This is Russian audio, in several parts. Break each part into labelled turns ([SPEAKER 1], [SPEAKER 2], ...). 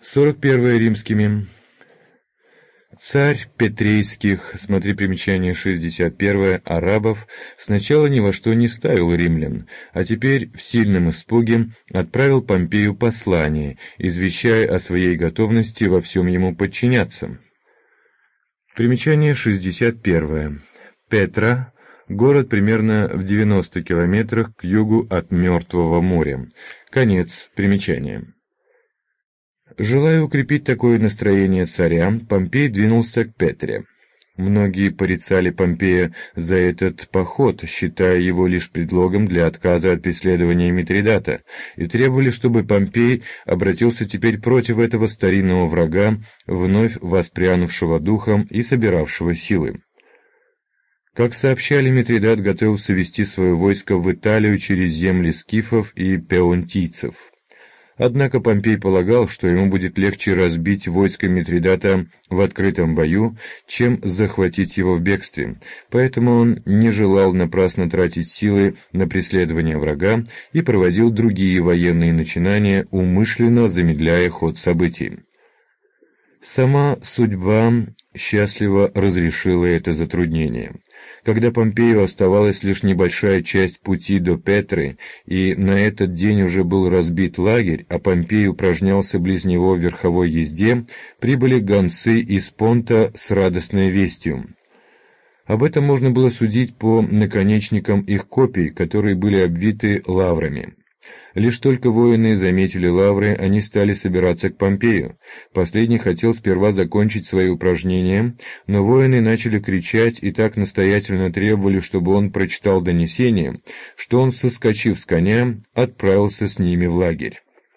[SPEAKER 1] 41 римскими. Царь Петрейских, смотри примечание 61, арабов, сначала ни во что не ставил римлян, а теперь в сильном испуге отправил Помпею послание, извещая о своей готовности во всем ему подчиняться. Примечание 61. Петра — город примерно в 90 километрах к югу от Мертвого моря. Конец примечания. Желая укрепить такое настроение царя, Помпей двинулся к Петре. Многие порицали Помпея за этот поход, считая его лишь предлогом для отказа от преследования Митридата, и требовали, чтобы Помпей обратился теперь против этого старинного врага, вновь воспрянувшего духом и собиравшего силы. Как сообщали, Митридат готовился вести свое войско в Италию через земли скифов и пеонтийцев. Однако Помпей полагал, что ему будет легче разбить войско Митридата в открытом бою, чем захватить его в бегстве, поэтому он не желал напрасно тратить силы на преследование врага и проводил другие военные начинания, умышленно замедляя ход событий. Сама судьба счастливо разрешила это затруднение. Когда Помпею оставалась лишь небольшая часть пути до Петры, и на этот день уже был разбит лагерь, а Помпей упражнялся близ него в верховой езде, прибыли гонцы из Понта с радостной вестью. Об этом можно было судить по наконечникам их копий, которые были обвиты лаврами. Лишь только воины заметили лавры, они стали собираться к Помпею. Последний хотел сперва закончить свои упражнения, но воины начали кричать и так настоятельно требовали, чтобы он прочитал донесение, что он, соскочив с коня, отправился с ними в лагерь.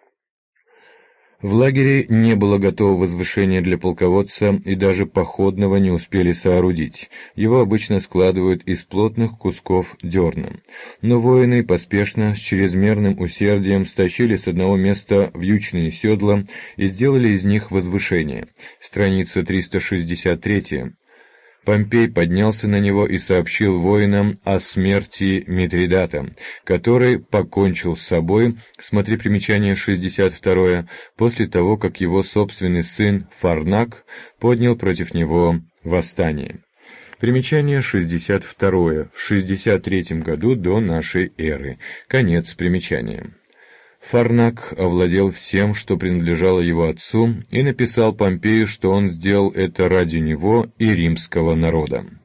[SPEAKER 1] В лагере не было готового возвышения для полководца, и даже походного не успели соорудить. Его обычно складывают из плотных кусков дерна. Но воины поспешно, с чрезмерным усердием стащили с одного места вьючные седла и сделали из них возвышение. Страница 363. Помпей поднялся на него и сообщил воинам о смерти Митридата, который покончил с собой, смотри примечание 62, после того, как его собственный сын Фарнак поднял против него восстание. Примечание 62. В 63 году до нашей эры. Конец примечания. Фарнак овладел всем, что принадлежало его отцу, и написал Помпею, что он сделал это ради него и римского народа.